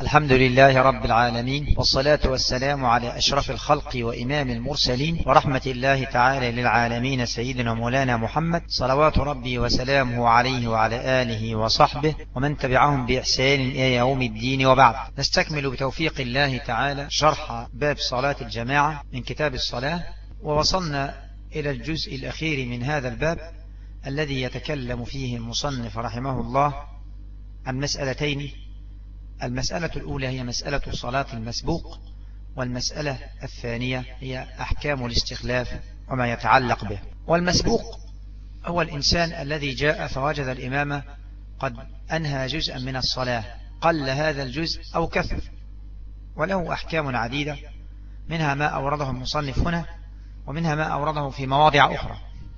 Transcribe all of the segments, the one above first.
الحمد لله رب العالمين، والصلاة والسلام على أشرف الخلق وإمام المرسلين ورحمة الله تعالى للعالمين سيدنا مولانا محمد، صلوات ربي وسلامه عليه وعلى آله وصحبه ومن تبعهم بإحسان إلى يوم الدين. وبعد، نستكمل بتوفيق الله تعالى شرح باب صلاة الجماعة من كتاب الصلاة، ووصلنا إلى الجزء الأخير من هذا الباب الذي يتكلم فيه المصنف رحمه الله عن مسألتين. المسألة الأولى هي مسألة صلاة المسبوق، والمسألة الثانية هي أحكام الاستخلاف وما يتعلق به. والمسبوق هو الإنسان الذي جاء فوجد الإمام قد أنهى جزءا من الصلاة، قل هذا الجزء أو كثر، وله أحكام عديدة، منها ما أورده المصنف هنا ومنها ما أورده في مواضع أخرى.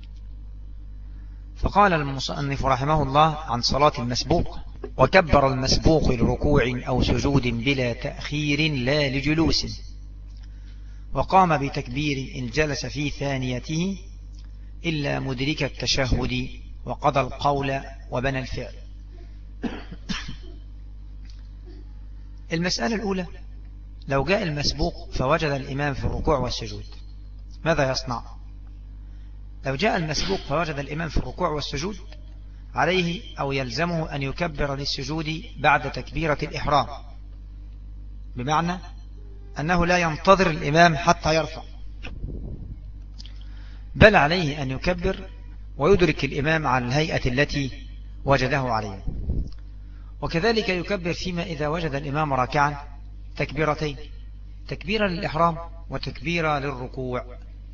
فقال المصنف رحمه الله عن صلاة المسبوق: وكبر المسبوق لركوع أو سجود بلا تأخير لا لجلوس، وقام بتكبير إن جلس في ثانيته إلا مدرك التشهد وقضى القول وبنى الفعل. المسألة الأولى: لو جاء المسبوق فوجد الإمام في الركوع والسجود، ماذا يصنع؟ لو جاء المسبوق فوجد الإمام في الركوع والسجود، عليه أو يلزمه أن يكبر للسجود بعد تكبيرة الإحرام، بمعنى أنه لا ينتظر الإمام حتى يرفع، بل عليه أن يكبر ويدرك الإمام على الهيئة التي وجده عليه. وكذلك يكبر فيما إذا وجد الإمام راكعا تكبيرتين: تكبيرة للإحرام وتكبيرة للركوع.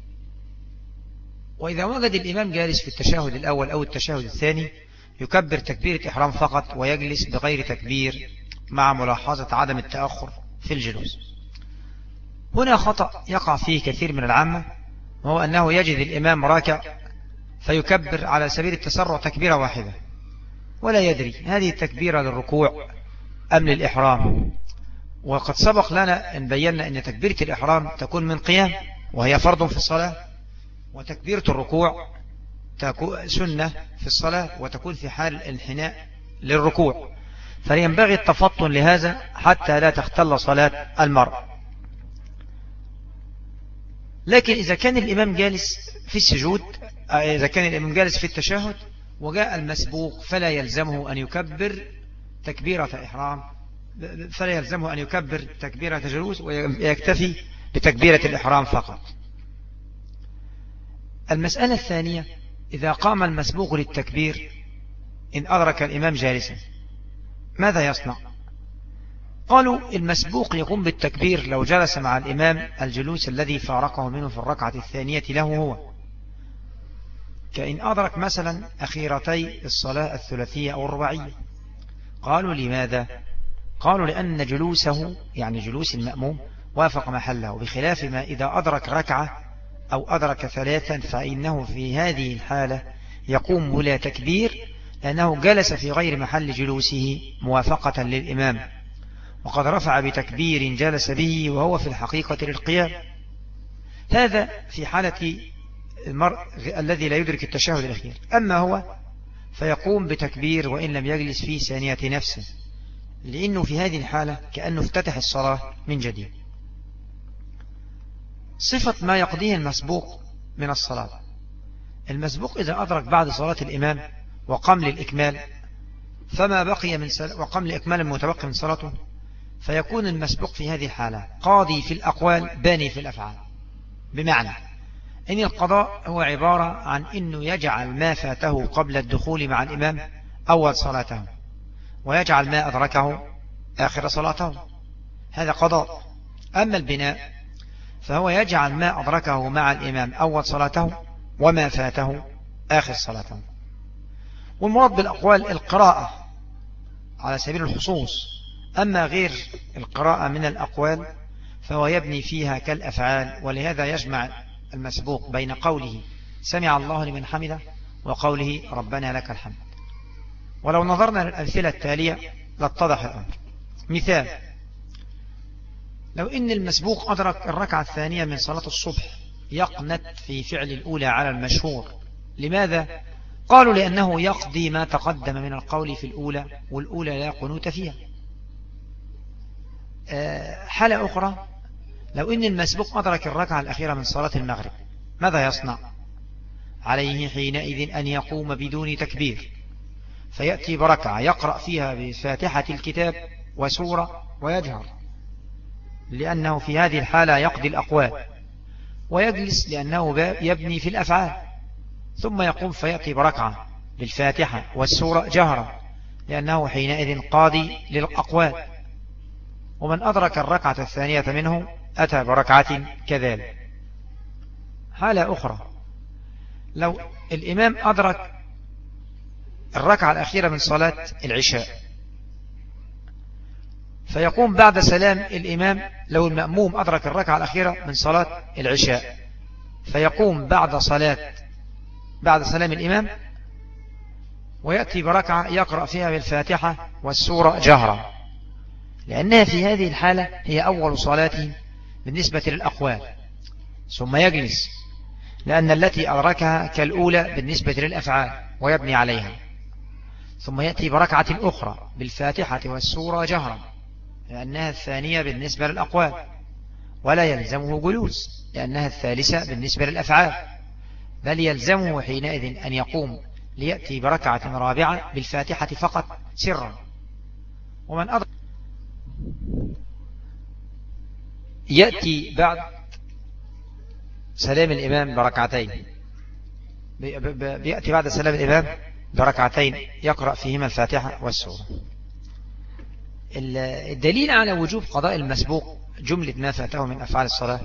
وإذا وجد الإمام جالس في التشهد الأول أو التشهد الثاني، يكبر تكبيرة إحرام فقط ويجلس بغير تكبير، مع ملاحظة عدم التأخر في الجلوس. هنا خطأ يقع فيه كثير من العامة، وهو أنه يجد الإمام راكع فيكبر على سبيل التسرع تكبيرة واحدة، ولا يدري هذه التكبيرة للركوع أم للإحرام. وقد سبق لنا أن بينا أن تكبيرة الإحرام تكون من قيام وهي فرض في الصلاة، وتكبيرة الركوع تكون سنة في الصلاة وتكون في حال الانحناء للركوع، فينبغي التفطن لهذا حتى لا تختل صلاة المرء. لكن إذا كان الإمام جالس في السجود، إذا كان الإمام جالس في التشهد وجاء المسبوق، فلا يلزمه أن يكبر تكبيرة إحرام، فلا يلزمه أن يكبر تكبيرة جلوس، ويكتفي بتكبيرة الإحرام فقط. المسألة الثانية: إذا قام المسبوق للتكبير إن أدرك الإمام جالسا، ماذا يصنع؟ قالوا المسبوق يقوم بالتكبير لو جلس مع الإمام الجلوس الذي فارقه منه في الركعة الثانية له هو، كإن أدرك مثلا أخيرتي الصلاة الثلاثية أو الرباعية. قالوا لماذا؟ قالوا لأن جلوسه، يعني جلوس المأموم، وافق محله، بخلاف ما إذا أدرك ركعة أو أدرك ثلاثا، فإنه في هذه الحالة يقوم ولا تكبير، لأنه جلس في غير محل جلوسه موافقة للإمام، وقد رفع بتكبير جلس به وهو في الحقيقة للقيام. هذا في حالة المرء الذي لا يدرك التشهد الأخير. أما هو فيقوم بتكبير وإن لم يجلس في ثانية نفسه، لأنه في هذه الحالة كأنه افتتح الصلاة من جديد. صفة ما يقضيه المسبوق من الصلاة: المسبوق إذا أدرك بعد صلاة الإمام وقام للإكمال فما بقي من وقام لإكمال المتبقي من صلاته، فيكون المسبوق في هذه الحالة قاضي في الأقوال باني في الأفعال، بمعنى إن القضاء هو عبارة عن أنه يجعل ما فاته قبل الدخول مع الإمام أول صلاته، ويجعل ما أدركه آخر صلاته، هذا قضاء. أما البناء فهو يجعل ما أدركه مع الإمام أول صلاته وما فاته آخر صلاته. والمراد بالأقوال القراءة على سبيل الخصوص، أما غير القراءة من الأقوال فهو يبني فيها كالأفعال. ولهذا يجمع المسبوق بين قوله سمع الله لمن حمده وقوله ربنا لك الحمد. ولو نظرنا للأمثلة التالية لاتضح الأمر. مثال: لو إن المسبوق أدرك الركعة الثانية من صلاة الصبح، يقنت في فعل الأولى على المشهور. لماذا؟ قالوا لأنه يقضي ما تقدم من القول في الأولى، والأولى لا قنوت فيها. حالة أخرى، لو إن المسبوق أدرك الركعة الأخيرة من صلاة المغرب ماذا يصنع؟ عليه حينئذ أن يقوم بدون تكبير فيأتي بركعة يقرأ فيها بفاتحة الكتاب وسورة ويجهر، لأنه في هذه الحالة يقضي الأقوال، ويجلس لأنه يبني في الأفعال، ثم يقوم فيأتي بركعة بالفاتحة والسورة جهرا، لأنه حينئذ قاضي للأقوال. ومن أدرك الركعة الثانية منه أتى بركعة كذلك. حالة أخرى، لو الإمام أدرك الركعة الأخيرة من صلاة العشاء فيقوم بعد سلام الإمام، لو المأموم أدرك الركعة الأخيرة من صلاة العشاء فيقوم بعد سلام الإمام ويأتي بركعة يقرأ فيها بالفاتحة والسورة جهرا، لأنها في هذه الحالة هي أول صلاته بالنسبة للأقوال، ثم يجلس لأن التي أدركها كالأولى بالنسبة للأفعال ويبني عليها، ثم يأتي بركعة أخرى بالفاتحة والسورة جهرا، لأنها الثانية بالنسبة للأقوال، ولا يلزمه جلوس لأنها الثالثة بالنسبة للأفعال، بل يلزمه حينئذ أن يقوم ليأتي بركعة رابعة بالفاتحة فقط سرا. ومن أدرك يأتي بعد سلام الإمام بركعتين، بيأتي بعد سلام الإمام بركعتين يقرأ فيهما الفاتحة والسورة. الدليل على وجوب قضاء المسبوق جملة ما فاته من أفعال الصلاة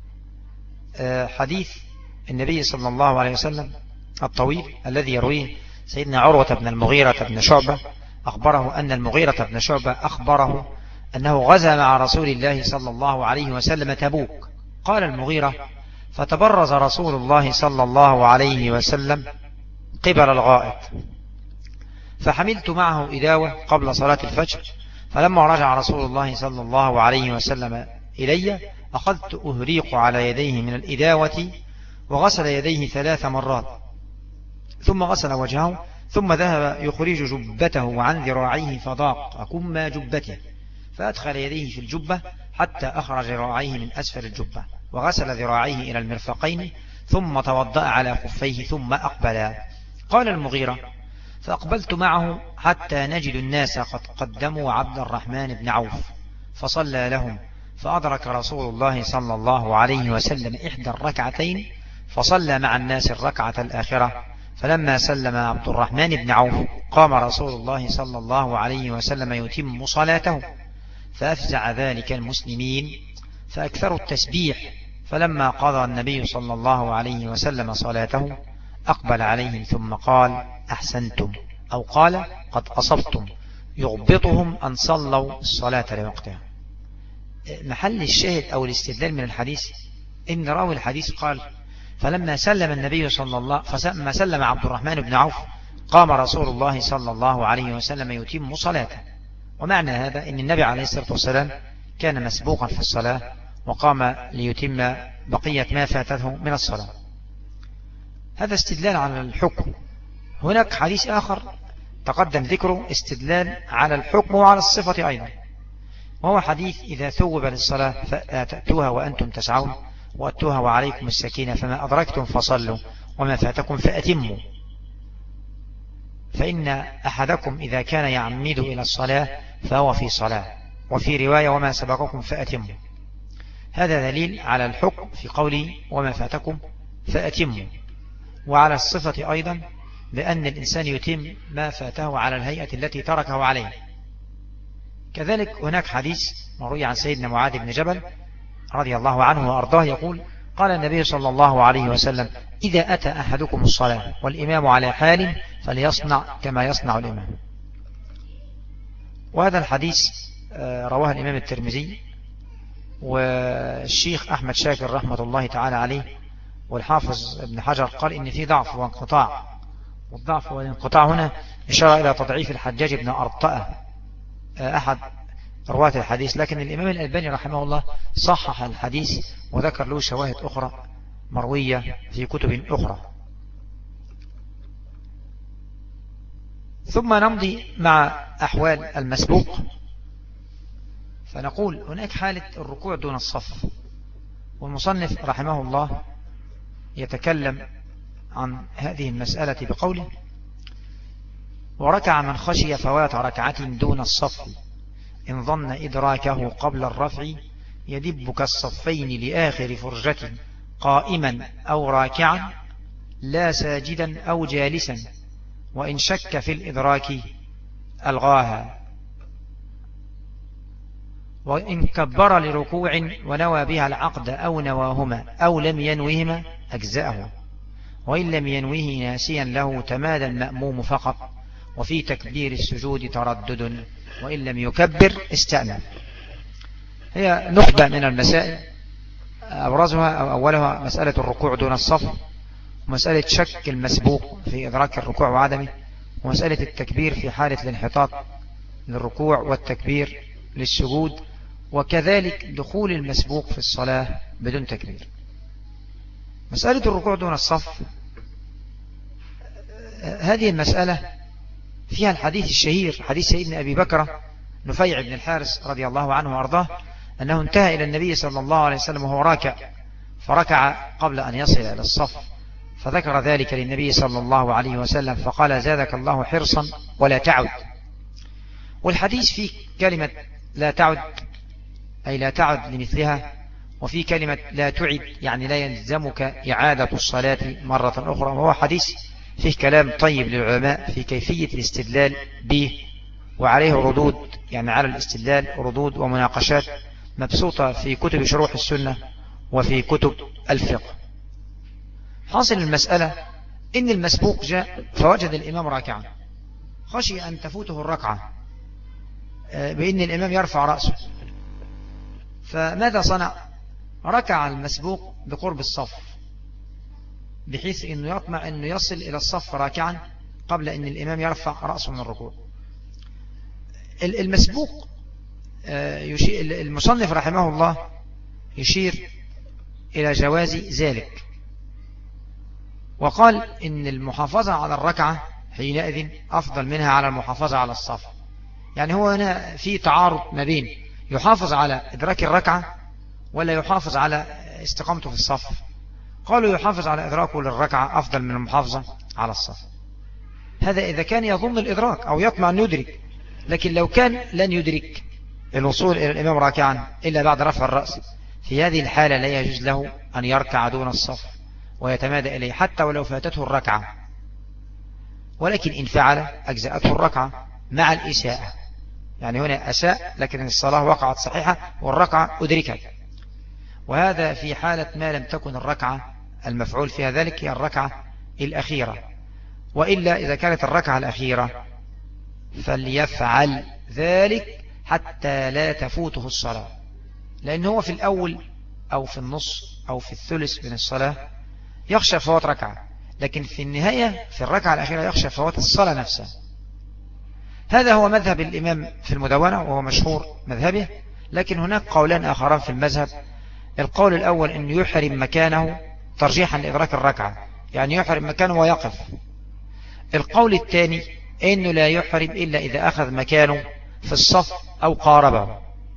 حديث النبي صلى الله عليه وسلم الطويل الذي يرويه سيدنا عروة بن المغيرة بن شعبة، أخبره أن المغيرة بن شعبة أخبره أنه غزا مع رسول الله صلى الله عليه وسلم تبوك. قال المغيرة: فتبرز رسول الله صلى الله عليه وسلم قبل الغائط، فحملت معه إداوة قبل صلاة الفجر، فلما رجع رسول الله صلى الله عليه وسلم إلي أخذت أهريق على يديه من الإداوة، وغسل يديه 3 مرات، ثم غسل وجهه، ثم ذهب يخرج جبته عن ذراعيه فضاق أكم جبته، فأدخل يديه في الجبة حتى أخرج ذراعيه من أسفل الجبة، وغسل ذراعيه إلى المرفقين، ثم توضأ على خفيه ثم أقبل. قال المغيرة: فأقبلت معه حتى نجد الناس قد قدموا عبد الرحمن بن عوف فصلى لهم، فأدرك رسول الله صلى الله عليه وسلم 1 فصلى مع الناس الركعة الآخرة، فلما سلم عبد الرحمن بن عوف قام رسول الله صلى الله عليه وسلم يتم صلاته، فأفزع ذلك المسلمين فأكثروا التسبيح، فلما قضى النبي صلى الله عليه وسلم صلاته أقبل عليهم ثم قال: أحسنتم، أو قال: قد أصبتم، يغبطهم أن صلوا الصلاة لوقتها. محل الشاهد أو الاستدلال من الحديث إن راوي الحديث قال: فلما سلم النبي فلما سلم عبد الرحمن بن عوف قام رسول الله صلى الله عليه وسلم يتم صلاته. ومعنى هذا إن النبي عليه الصلاة والسلام كان مسبوقا في الصلاة وقام ليتم بقية ما فاتته من الصلاة. هذا استدلال على الحكم. هناك حديث آخر تقدم ذكره استدلال على الحكم وعلى الصفة أيضا، وهو حديث: إذا ثوب للصلاة فأتوها وأنتم تسعون، وأتوها وعليكم السكينة، فما أدركتم فصلوا وما فاتكم فأتموا، فإن أحدكم إذا كان يعمد إلى الصلاة فهو في صلاة، وفي رواية: وما سبقكم فأتموا. هذا دليل على الحكم في قوله وما فاتكم فأتموا، وعلى الصفة أيضا بأن الإنسان يتم ما فاته على الهيئة التي تركه عليه. كذلك هناك حديث مروي عن سيدنا معاذ بن جبل رضي الله عنه وأرضاه يقول: قال النبي صلى الله عليه وسلم: إذا أتى أحدكم الصلاة والإمام على حال فليصنع كما يصنع الإمام. وهذا الحديث رواه الإمام الترمذي والشيخ أحمد شاكر رحمة الله تعالى عليه، والحافظ ابن حجر قال إن في ضعف وانقطاع، والضعف والانقطاع هنا إشارة إلى تضعيف الحجاج بن أرطأة أحد رواة الحديث، لكن الإمام الألباني رحمه الله صحح الحديث وذكر له شواهد أخرى مروية في كتب أخرى. ثم نمضي مع أحوال المسبوق. فنقول هناك حالة الركوع دون الصف، والمصنف رحمه الله يتكلم عن هذه المسألة بقوله: وركع من خشي فوات ركعة دون الصف إن ظن إدراكه قبل الرفع يدب كالصفين لآخر فرجة قائما أو راكعا لا ساجدا أو جالسا، وإن شك في الإدراك ألغاها، وإن كبر لركوع ونوى بها العقد أو نواهما أو لم ينوهما أجزأه، وإن لم ينوه ناسيا له تمادى المأموم فقط، وفي تكبير السجود تردد، وإن لم يكبر استأنف. هي نخبة من المسائل، أبرزها أو أولها مسألة الركوع دون الصف، ومسألة شك المسبوق في إدراك الركوع وعدمه، ومسألة التكبير في حالة الانحطاط للركوع والتكبير للسجود، وكذلك دخول المسبوق في الصلاة بدون تكبير. مسألة الركوع دون الصف، هذه المسألة فيها الحديث الشهير، حديث سيدنا أبي بكر نفيع بن الحارث رضي الله عنه وأرضاه، أنه انتهى إلى النبي صلى الله عليه وسلم وهو راكع، فركع قبل أن يصل إلى الصف، فذكر ذلك للنبي صلى الله عليه وسلم فقال: زادك الله حرصا ولا تعد. والحديث فيه كلمة لا تعد أي لا تعد لمثلها، وفي كلمة لا تعد يعني لا يلزمك إعادة الصلاة مرة أخرى، وهو حديث فيه كلام طيب للعلماء في كيفية الاستدلال به، وعليه ردود، يعني على الاستدلال ردود ومناقشات مبسوطة في كتب شروح السنة وفي كتب الفقه. حاصل المسألة إن المسبوق جاء فوجد الإمام راكعا، خشي أن تفوته الركعة بأن الإمام يرفع رأسه، فماذا صنع؟ ركع المسبوق بقرب الصف، بحيث أنه يطمع أنه يصل إلى الصف راكعا قبل أن الإمام يرفع رأسه من الركوع. المسبوق المصنف رحمه الله يشير إلى جواز ذلك، وقال إن المحافظة على الركعة حينئذ أفضل منها على المحافظة على الصف. يعني هو هنا في تعارض ما بين يحافظ على إدراك الركعة ولا يحافظ على استقامته في الصف. قالوا يحافظ على إدراكه للركعة أفضل من المحافظة على الصف. هذا إذا كان يظن الإدراك أو يطمع أن يدرك، لكن لو كان لن يدرك الوصول إلى الإمام راكعا إلا بعد رفع الرأس، في هذه الحالة لا يجوز له أن يركع دون الصف ويتمادى إليه حتى ولو فاتته الركعة، ولكن إن فعل أجزأته الركعة مع الإساءة. يعني هنا أساء لكن الصلاة وقعت صحيحة والركعة أدركت، وهذا في حالة ما لم تكن الركعة المفعول فيها ذلك هي الركعة الأخيرة، وإلا إذا كانت الركعة الأخيرة فليفعل ذلك حتى لا تفوته الصلاة، لأنه هو في الأول أو في النص أو في الثلث من الصلاة يخشى فوات ركعة، لكن في النهاية في الركعة الأخيرة يخشى فوات الصلاة نفسها. هذا هو مذهب الإمام في المدونة وهو مشهور مذهبه، لكن هناك قولان آخران في المذهب. القول الأول أن يحرم مكانه ترجيحا لإدراك الركعة، يعني يحرم مكانه ويقف. القول الثاني أنه لا يحرم إلا إذا أخذ مكانه في الصف أو قاربه.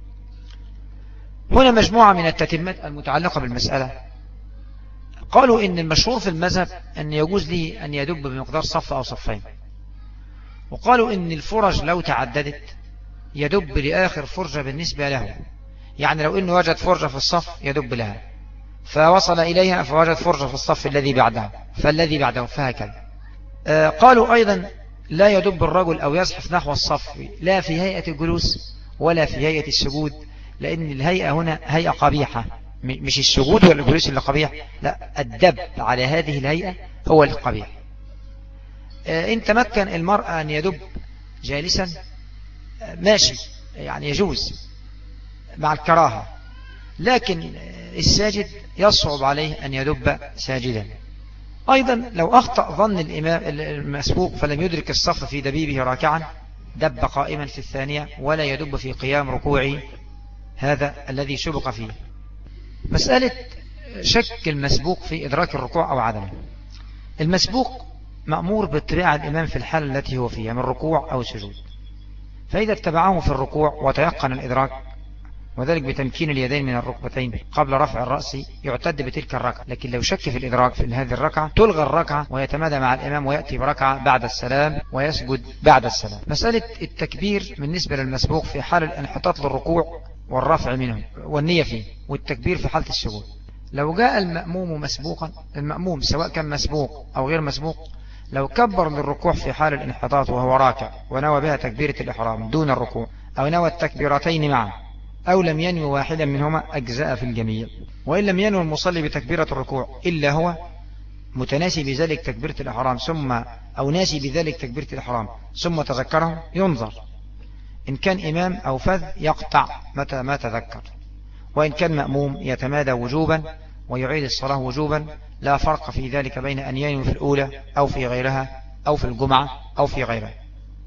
هنا مجموعة من التتمات المتعلقة بالمسألة. قالوا إن المشهور في المذهب أن يجوز له أن يدب بمقدار صف أو صفين، وقالوا إن الفرج لو تعددت يدب لآخر فرجة بالنسبة له، يعني لو إنه وجد فرجة في الصف يدب لها، فوصل إليها فوجد فرجة في الصف الذي بعده فالذي بعده، فهكذا. قالوا أيضا لا يدب الرجل أو يزحف نحو الصف لا في هيئة الجلوس ولا في هيئة السجود، لأن الهيئة هنا هيئة قبيحة، مش السجود ولا الجلوس اللي قبيح، لا، الدب على هذه الهيئة هو القبيح. إن تمكن المرأة أن يدب جالسا ماشي، يعني يجوز مع الكراهة، لكن الساجد يصعب عليه أن يدب ساجدا. أيضا لو أخطأ ظن الإمام المسبوق فلم يدرك الصف في دبيبه راكعا دب قائما في الثانية ولا يدب في قيام ركوعه، هذا الذي سبق فيه. مسألة شك المسبوق في إدراك الركوع أو عدمه. المسبوق مأمور باتباع الإمام في الحالة التي هو فيها من ركوع أو سجود، فإذا اتبعه في الركوع وتيقن الإدراك وذلك بتمكين اليدين من الركبتين قبل رفع الرأس يعتد بتلك الركعة. لكن لو شك في الإدراك في هذه الركعة تلغى الركعة ويتمادى مع الإمام ويأتي بركعة بعد السلام ويسجد بعد السلام. مسألة التكبير بالنسبة للمسبوق في حال الانحطاط للركوع والرفع منه والنية فيه، والتكبير في حالة السجود. لو جاء المأموم مسبوقا، المأموم سواء كان مسبوق أو غير مسبوق، لو كبر للركوع في حال الانحطاط وهو راكع ونوى بها تكبيرة الإحرام دون الركوع، أو نوى التكبيرتين معا، أو لم ينوي واحدا منهما، أجزاء في الجميع. وإن لم ينوي المصلي بتكبيرة الركوع إلا هو متناسي بذلك تكبيرة الإحرام أو ناسي بذلك تكبيرة الإحرام ثم تذكره، ينظر إن كان إمام أو فذ يقطع متى ما تذكر، وإن كان مأموم يتمادى وجوبا ويعيد الصلاة وجوبا. لا فرق في ذلك بين أن ينوي في الأولى أو في غيرها أو في الجمعة أو في غيرها.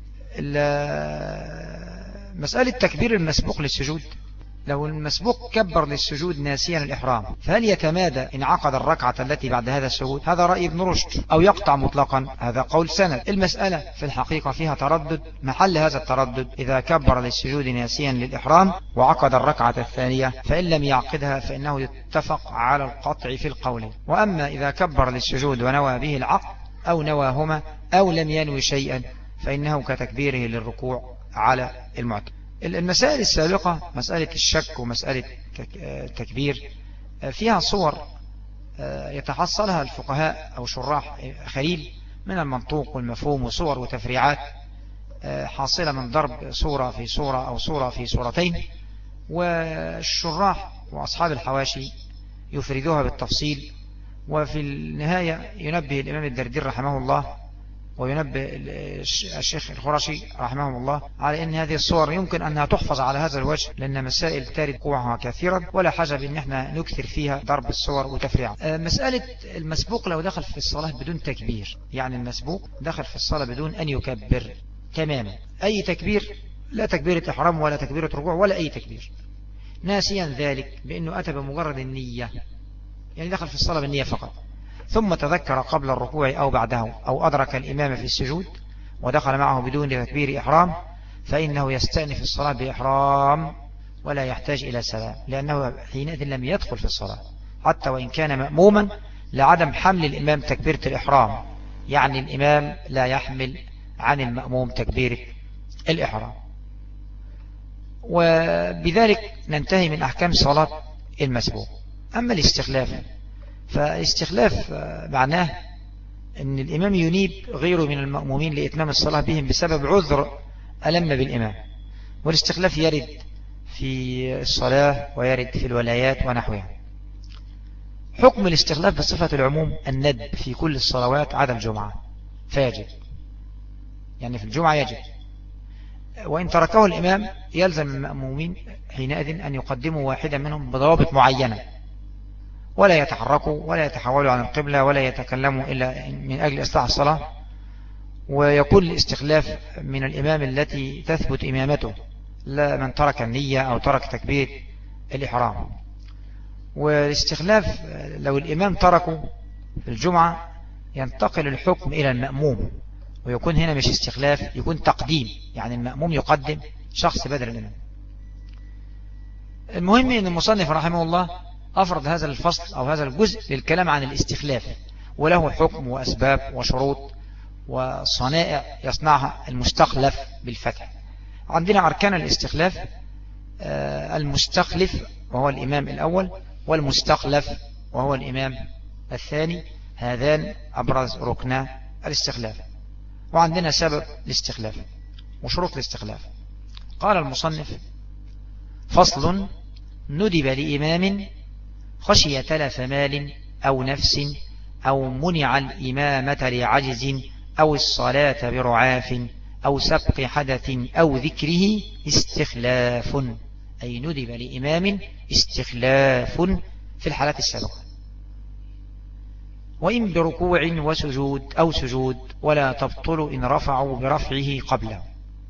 مسألة تكبير المسبوق للسجود، لو المسبوق كبر للسجود ناسيا الإحرام فهل يتمادى إن عقد الركعة التي بعد هذا السجود؟ هذا رأي ابن رشد. أو يقطع مطلقا؟ هذا قول سند. المسألة في الحقيقة فيها تردد. محل هذا التردد إذا كبر للسجود ناسيا للإحرام وعقد الركعة الثانية، فإن لم يعقدها فإنه يتفق على القطع في القول. وأما إذا كبر للسجود ونوى به العقد أو نواهما أو لم ينوي شيئا فإنه كتكبيره للركوع على المعتاد. المسائل السابقة مسألة الشك ومسألة التكبير فيها صور يتحصلها الفقهاء أو شراح خليل من المنطوق والمفهوم، وصور وتفريعات حاصلة من ضرب صورة في صورة أو صورة في صورتين، والشراح وأصحاب الحواشي يفردوها بالتفصيل. وفي النهاية ينبه الإمام الدردير رحمه الله وينبه الشيخ الخرشي رحمه الله على أن هذه الصور يمكن أنها تحفظ على هذا الوجه، لأن مسائل تارد وقوعها كثيرا ولا حاجة بأن احنا نكثر فيها ضرب الصور وتفريعها. مسألة المسبوق لو دخل في الصلاة بدون تكبير، يعني المسبوق دخل في الصلاة بدون أن يكبر تماما أي تكبير، لا تكبيرة إحرام ولا تكبيرة ركوع ولا أي تكبير، ناسيا ذلك بأنه أتى بمجرد النية، يعني دخل في الصلاة بالنية فقط، ثم تذكر قبل الركوع أو بعده أو أدرك الإمام في السجود ودخل معه بدون تكبير إحرام، فإنه يستأنف الصلاة بإحرام ولا يحتاج إلى سلام، لأنه حينئذ لم يدخل في الصلاة حتى وإن كان مأموما، لعدم حمل الإمام تكبيرة الإحرام. يعني الإمام لا يحمل عن المأموم تكبيرة الإحرام. وبذلك ننتهي من أحكام صلاة المسبوق. أما الاستخلاف، فالاستخلاف معناه أن الإمام ينيب غيره من المأمومين لإتمام الصلاة بهم بسبب عذر ألم بالإمام. والاستخلاف يرد في الصلاة ويرد في الولايات ونحوها. حكم الاستخلاف بصفة العموم الندب في كل الصلوات عدا الجمعة، فيجب، يعني في الجمعة يجب. وإن تركه الإمام يلزم المأمومين حينئذ أن يقدموا واحدا منهم بضوابط معينة، ولا يتحركوا ولا يتحولوا عن القبلة ولا يتكلموا إلا من أجل إصلاح الصلاة. ويكون الاستخلاف من الإمام التي تثبت إمامته، لا من ترك النية أو ترك تكبير الإحرام. والاستخلاف لو الإمام تركه في الجمعة ينتقل الحكم إلى المأموم، ويكون هنا مش استخلاف، يكون تقديم، يعني المأموم يقدم شخص بدل الإمام. المهم أن المصنف رحمه الله أفرض هذا الفصل أو هذا الجزء للكلام عن الاستخلاف، وله حكم وأسباب وشروط وصنائع يصنعها المستخلف بالفتح. عندنا أركان الاستخلاف: المستخلف وهو الإمام الأول، والمستخلف وهو الإمام الثاني، هذان أبرز ركنا الاستخلاف. وعندنا سبب الاستخلاف وشروط الاستخلاف. قال المصنف: فصل: ندب لإمام خشي تلف مال أو نفس أو منع الإمامة لعجز أو الصلاة برعاف أو سبق حدث أو ذكره استخلاف، أي ندب لإمام استخلاف في الحالات السابقة. وإن بركوع وسجود أو سجود ولا تبطل إن رفعوا برفعه قبله.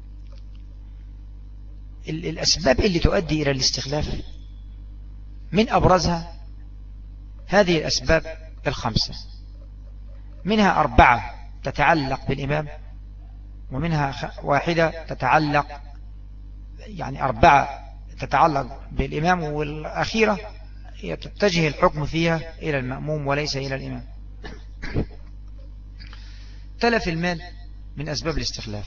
الأسباب اللي تؤدي إلى الاستخلاف من أبرزها هذه الأسباب الخمسة، منها 4 تتعلق بالإمام، ومنها 1 تتعلق، يعني 4 تتعلق بالإمام، والأخيرة هي تتجه الحكم فيها إلى المأموم وليس إلى الإمام. تلف المال من أسباب الاستخلاف،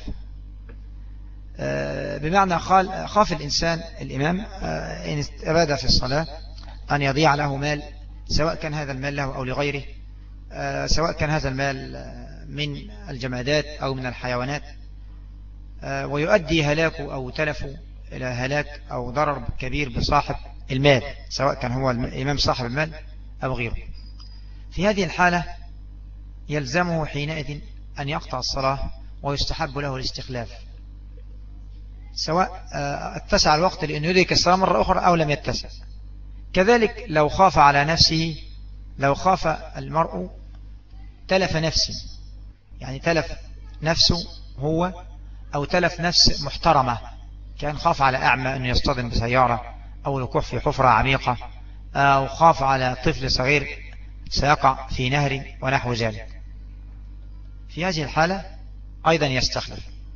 بمعنى خاف الإنسان الإمام إن أراد في الصلاة أن يضيع له مال، سواء كان هذا المال له أو لغيره، سواء كان هذا المال من الجمادات أو من الحيوانات، ويؤدي هلاكه أو تلفه إلى هلاك أو ضرر كبير بصاحب المال، سواء كان هو الإمام صاحب المال أو غيره. في هذه الحالة يلزمه حينئذ أن يقطع الصلاة، ويستحب له الاستخلاف، سواء اتسع الوقت لأن يدرك الصلاة مرة أخرى أو لم يتسع. كذلك لو خاف على نفسه، لو خاف المرء تلف نفسه، يعني تلف نفسه هو أو تلف نفس محترمة، كان خاف على أعمى أنه يصطدم بسيارة أو الوقوع في حفرة عميقة، أو خاف على طفل صغير سيقع في نهر ونحو ذلك، في هذه الحالة أيضا يستخلف.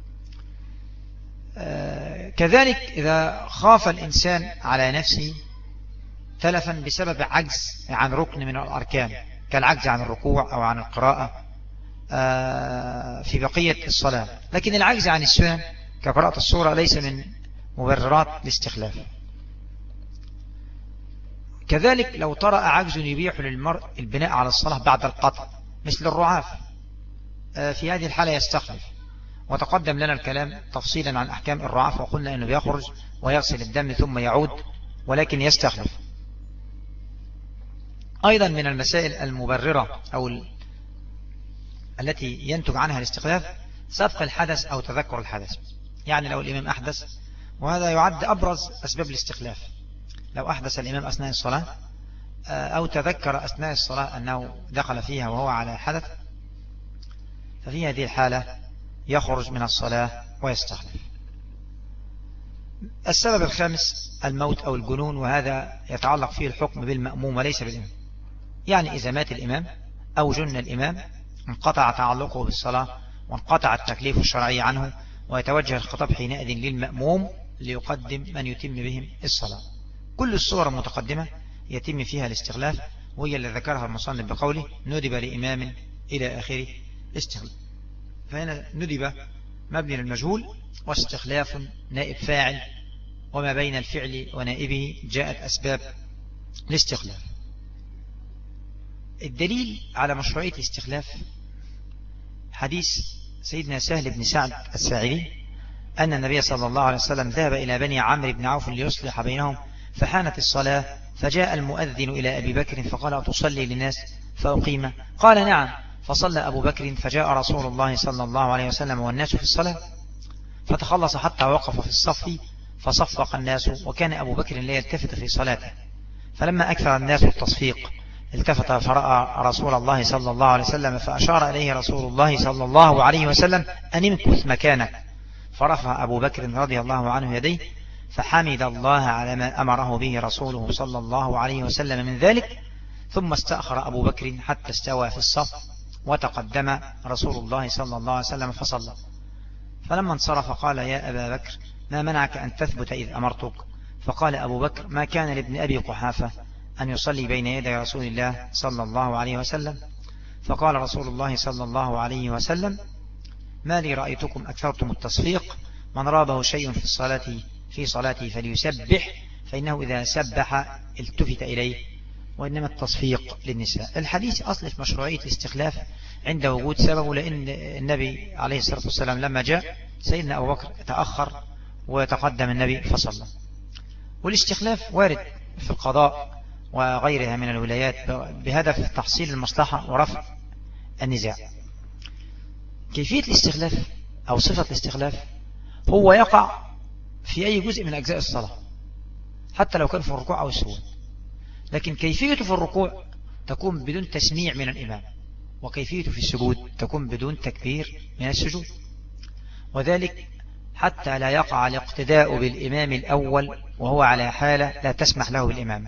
كذلك إذا خاف الإنسان على نفسه تلفا بسبب عجز عن ركن من الأركان، كالعجز عن الركوع أو عن القراءة في بقية الصلاة، لكن العجز عن السنن كقراءة السورة ليس من مبررات الاستخلاف. كذلك لو طرأ عجز يبيح للمرء البناء على الصلاة بعد القطع مثل الرعاف، في هذه الحالة يستخلف، وتقدم لنا الكلام تفصيلا عن أحكام الرعاف، وقلنا أنه يخرج ويغسل الدم ثم يعود، ولكن يستخلف. أيضا من المسائل المبررة أو التي ينتج عنها الاستخلاف سبق الحدث أو تذكر الحدث، يعني لو الإمام أحدث، وهذا يعد أبرز أسباب الاستخلاف، لو أحدث الإمام أثناء الصلاة أو تذكر أثناء الصلاة أنه دخل فيها وهو على حدث، ففي هذه الحالة يخرج من الصلاة ويستخلف. السبب الخامس الموت أو الجنون، وهذا يتعلق فيه الحكم بالمأموم وليس بالإمام، يعني إذا مات الإمام أو جن الإمام انقطع تعلقه بالصلاة وانقطع التكليف الشرعي عنه، ويتوجه الخطاب حينئذ للمأموم ليقدم من يتم بهم الصلاة. كل الصور المتقدمة يتم فيها الاستخلاف، وهي اللي ذكرها المصنف بقوله ندب لإمام إلى آخره استخلاف. فهنا ندب مبني للمجهول، واستخلاف نائب فاعل، وما بين الفعل ونائبه جاءت أسباب الاستخلاف. الدليل على مشروعية الاستخلاف حديث سيدنا سهل بن سعد الساعدي أن النبي صلى الله عليه وسلم ذهب إلى بني عمرو بن عوف ليصلح بينهم، فحانت الصلاة، فجاء المؤذن إلى أبي بكر فقال أتصلي للناس فأقيم؟ قال نعم، فصلى أبو بكر، فجاء رسول الله صلى الله عليه وسلم والناس في الصلاة، فتخلص حتى وقف في الصف فصفق الناس، وكان أبو بكر لا يلتفت في صلاته، فلما أكثر الناس التصفيق التفت فرأى رسول الله صلى الله عليه وسلم، فأشار إليه رسول الله صلى الله عليه وسلم أن امكث مكانك، فرفع أبو بكر رضي الله عنه يديه فحمد الله على ما أمره به رسوله صلى الله عليه وسلم من ذلك، ثم استأخر أبو بكر حتى استوى في الصف، وتقدم رسول الله صلى الله عليه وسلم فصلى. فلما انصرف قال يا أبا بكر ما منعك أن تثبت إذ أمرتك؟ فقال أبو بكر ما كان لابن أبي قحافة أن يصلي بين يدي رسول الله صلى الله عليه وسلم. فقال رسول الله صلى الله عليه وسلم ما لي رأيتكم أكثرتم التصفيق، من رابه شيء في صلاته فليسبح، فإنه إذا سبح التفت إليه، وإنما التصفيق للنساء. الحديث أصل في مشروعية الاستخلاف عند وجود سببه، لأن النبي عليه الصلاة والسلام لما جاء سيدنا أبو بكر تأخر وتقدم النبي فصلى. والاستخلاف وارد في القضاء وغيرها من الولايات بهدف تحصيل المصلحة ورفع النزاع. كيفية الاستخلاف أو صفة الاستخلاف هو يقع في أي جزء من أجزاء الصلاة، حتى لو كان في الركوع أو السجود، لكن كيفيته في الركوع تكون بدون تسميع من الإمام، وكيفيته في السجود تكون بدون تكبير من السجود، وذلك حتى لا يقع الاقتداء بالإمام الأول وهو على حالة لا تسمح له بالإمام.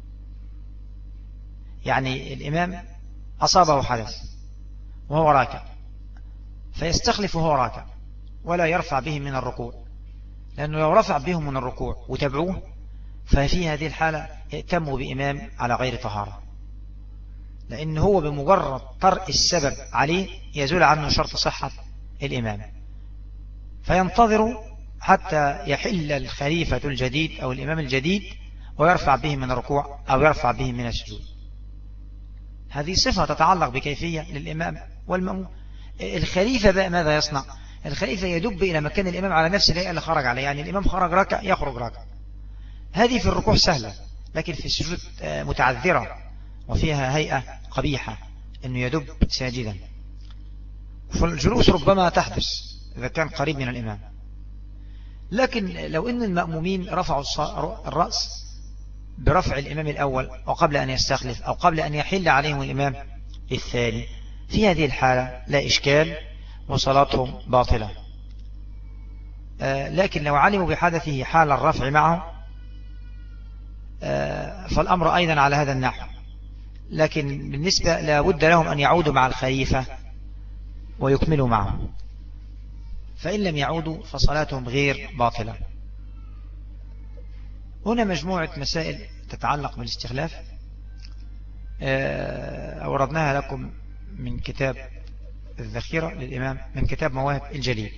يعني الإمام أصابه حدث وهو راكع، فيستخلف وهو راكع ولا يرفع بهم من الركوع، لأنه لو رفع بهم من الركوع وتبعوه ففي هذه الحالة يأتموا بإمام على غير طهارة، لأن هو بمجرد طرء السبب عليه يزول عنه شرط صحة الإمام، فينتظر حتى يحل الخليفة الجديد أو الإمام الجديد ويرفع به من الركوع أو يرفع به من السجود. هذه صفة تتعلق بكيفية للإمام والمأموم. الخليفة بقى ماذا يصنع؟ الخليفة يدب إلى مكان الإمام على نفس الهيئة اللي خرج عليه، يعني الإمام خرج ركع يخرج ركع. هذه في الركوع سهلة، لكن في السجود متعذرة وفيها هيئة قبيحة أنه يدب ساجدا. فالجلوس ربما تحدث إذا كان قريب من الإمام، لكن لو أن المأمومين رفعوا الرأس برفع الإمام الأول وقبل أن يستخلف أو قبل أن يحل عليهم الإمام الثاني، في هذه الحالة لا إشكال وصلاتهم باطلة. لكن لو علموا بحدثه حال الرفع معه فالأمر أيضا على هذا النحو، لكن بالنسبة لابد لهم أن يعودوا مع الخليفة ويكملوا معه، فإن لم يعودوا فصلاتهم غير باطلة. هنا مجموعة مسائل تتعلق بالاستخلاف أوردناها لكم من كتاب الذخيرة للإمام، من كتاب مواهب الجليل.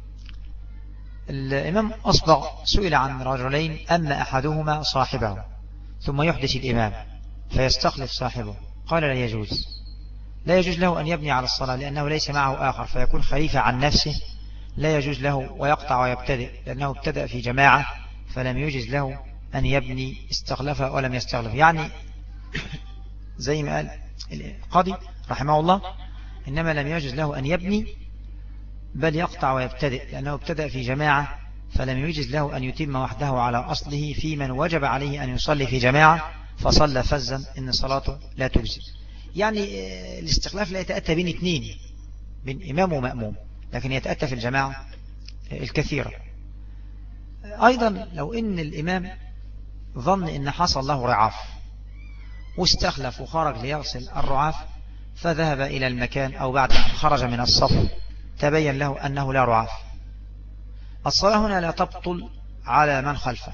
الإمام أصبغ سئل عن رجلين أما أحدهما صاحبه ثم يحدث الإمام فيستخلف صاحبه، قال لا يجوز له أن يبني على الصلاة لأنه ليس معه آخر فيكون خليفة عن نفسه، لا يجوز له ويقطع ويبتدئ لأنه ابتدأ في جماعة فلم يجوز له أن يبني، استخلف ولم يستخلف. يعني زي ما قال القاضي رحمه الله إنما لم يجوز له أن يبني بل يقطع ويبتدئ لأنه ابتدأ في جماعة فلم يجوز له أن يتم وحده على أصله في من وجب عليه أن يصلي في جماعة فصلى فزا إن صلاته لا تجزي. يعني الاستخلاف لا يتأتى بين اثنين، بين إمام ومأموم، لكن يتأتى في الجماعة الكثيرة. أيضا لو إن الإمام ظن إن حصل له رعاف واستخلف وخرج ليغسل الرعاف فذهب إلى المكان أو بعد أن خرج من الصف تبين له أنه لا رعاف، الصلاة هنا لا تبطل على من خلفه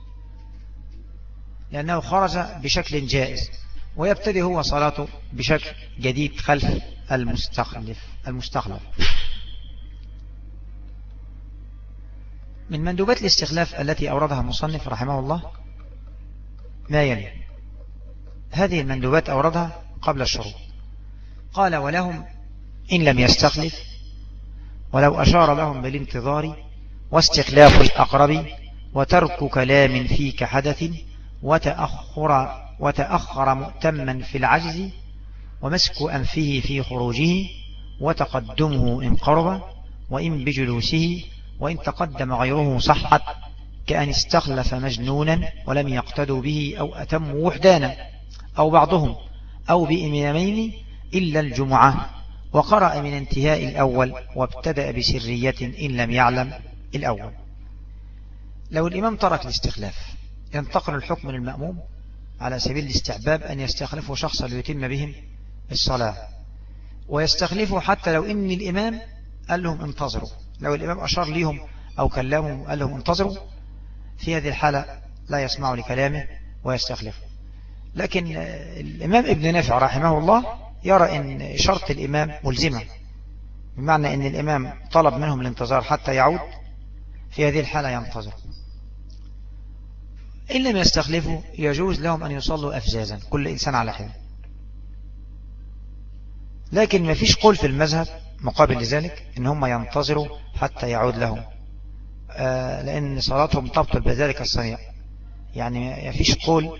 لأنه خرج بشكل جائز، ويبتدي هو صلاته بشكل جديد خلف المستخلف. من مندوبات الاستخلاف التي أوردها المصنف رحمه الله ما يلي. هذه المندوبات أوردها قبل الشروط. قال ولهم إن لم يستخلف ولو أشار لهم بالانتظار واستخلاف الأقرب وترك كلام فيه كحدث وتأخر مؤتما في العجز ومسك أنفه في خروجه وتقدمه إن قرب وإن بجلوسه وإن تقدم غيره صحت كأن استخلف مجنونا ولم يقتدوا به أو أتموا وحدانا أو بعضهم أو بإمامين إلا الجمعة وقرأ من انتهاء الأول وابتدأ بسرية إن لم يعلم الأول. لو الإمام ترك الاستخلاف ينتقل الحكم للمأموم على سبيل الاستحباب أن يستخلفوا شخصا ليتم بهم الصلاة، ويستخلفوا حتى لو إن الإمام قال لهم انتظروا، لو الإمام أشار لهم أو كلمهم قال لهم انتظروا في هذه الحالة لا يسمعوا لكلامه ويستخلفوا. لكن الإمام ابن نافع رحمه الله يرى أن شرط الإمام ملزمة، بمعنى أن الإمام طلب منهم الانتظار حتى يعود، في هذه الحالة ينتظر. إن لم يستخلفوا يجوز لهم أن يصلوا أفزازا كل إنسان على حين، لكن ما فيش قول في المذهب مقابل لذلك إن هم ينتظروا حتى يعود لهم، لأن صلاتهم تبطل بذلك الصنيع. يعني ما فيش قول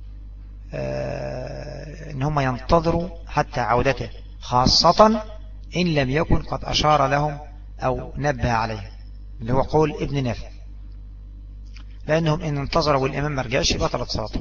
إن هم ينتظروا حتى عودته، خاصة إن لم يكن قد أشار لهم أو نبه عليه، اللي هو قول ابن نافع، لأنهم إن انتظروا والإمام ما رجعش بطلت صلاته.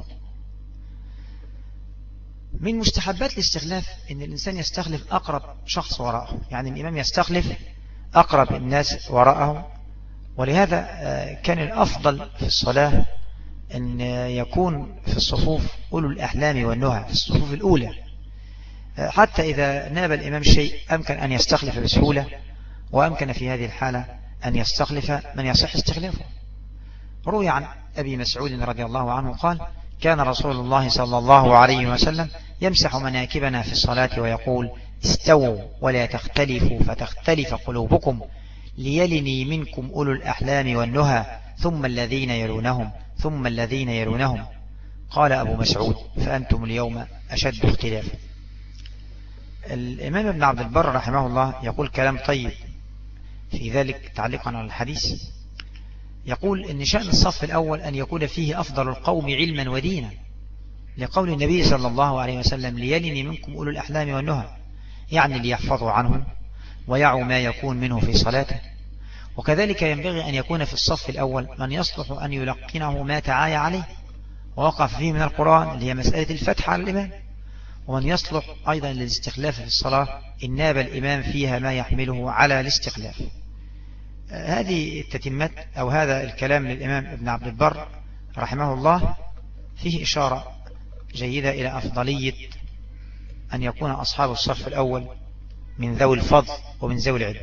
من مستحبات الاستخلاف إن الإنسان يستخلف أقرب شخص وراءه، يعني الإمام يستخلف أقرب الناس وراءه، ولهذا كان الأفضل في الصلاة أن يكون في الصفوف أولو الأحلام والنهى، في الصفوف الأولى، حتى إذا ناب الإمام شيء أمكن أن يستخلف بسهولة، وأمكن في هذه الحالة أن يستخلف من يصح استخلافه. روي عن أبي مسعود رضي الله عنه قال كان رسول الله صلى الله عليه وسلم يمسح مناكبنا في الصلاة ويقول استووا ولا تختلفوا فتختلف قلوبكم ليلني منكم أولو الأحلام والنهى ثم الذين يلونهم ثم الذين يلونهم. قال أبو مسعود فأنتم اليوم أشد اختلاف. الإمام ابن عبد البر رحمه الله يقول كلام طيب في ذلك تعليقا على الحديث. يقول إن شأن الصف الأول أن يكون فيه أفضل القوم علما ودينا، لقول النبي صلى الله عليه وسلم ليلني منكم أولو الأحلام والنهى، يعني ليحفظوا عنه ويعوا ما يكون منه في صلاته. وكذلك ينبغي أن يكون في الصف الأول من يصلح أن يلقنه ما تعايا عليه ووقف فيه من القرآن اللي هي مسألة الفتح على الإمام، ومن يصلح أيضا للاستخلاف في الصلاة إن ناب الإمام فيها ما يحمله على الاستخلاف. هذه التتمات أو هذا الكلام للإمام ابن عبد البر رحمه الله فيه إشارة جيدة إلى أفضلية أن يكون أصحاب الصف الأول من ذوي الفضل ومن ذوي العلم.